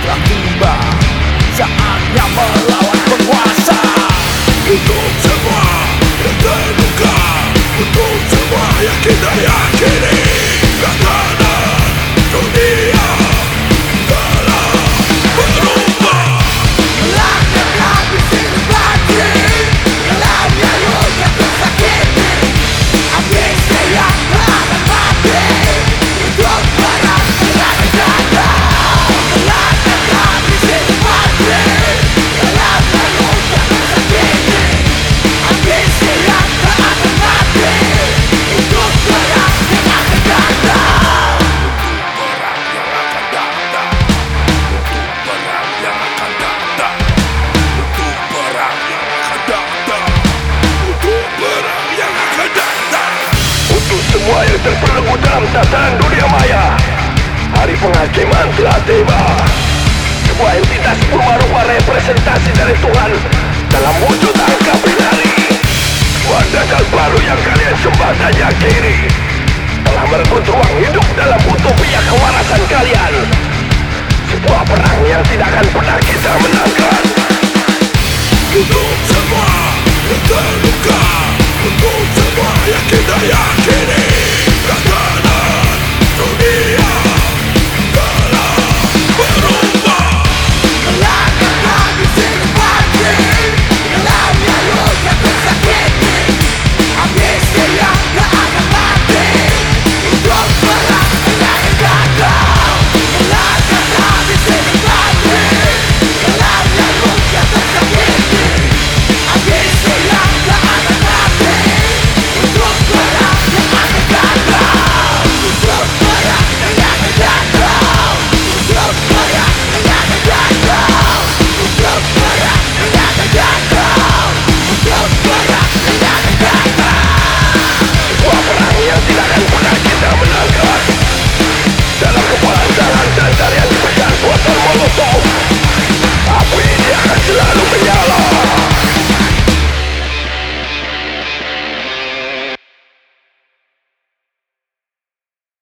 telah tiba, saatnya melawan penguasa. Untuk semua yang terluka, untuk semua yang kita yakini, tatanan dunia telah berubah. Melangkah habis hidup lagi, dalamnya luka tersakiti. Ambisi yang tak akan mati, untuk perang dengan negara. Melangkah habis hidup lagi, dalamnya luka tersakiti. Ambisi yang tak akan mati, untuk perang dengan negara. Untuk perang yang akan datang, untuk perang yang akan datang, untuk semua yang terpelenggu dalam tatanan dunia maya. Hari penghakiman telah tiba. Sebuah entitas purba-rupa representasi dari Tuhan dalam wujud angka binari. Sebuah dasar baru yang kalian sembah dan yakini telah merebut ruang hidup dalam utopia kewarasan kalian. Sebuah perang yang tidak akan pernah kita menangkan. Untuk semua yang terluka, untuk semua yang kita yakini, tatanan dunia telah berubah. Melangkah habis hidup lagi, dalamnya luka tersakiti. Ambisi yang tak akan mati, untuk perang dengan negara. Melangkah habis hidup lagi, dalamnya luka tersakiti. Ambisi yang tak akan mati, untuk perang dengan negara. Untuk perang dengan negara. Untuk perang dengan negara. Untuk perang dengan negara. Untuk perang dengan negara. Sebuah perang yang tidak akan pernah kita menangkan. Dalam kepala jalan dan tarian diberikan buatan molotov, api ini akan selalu menyala.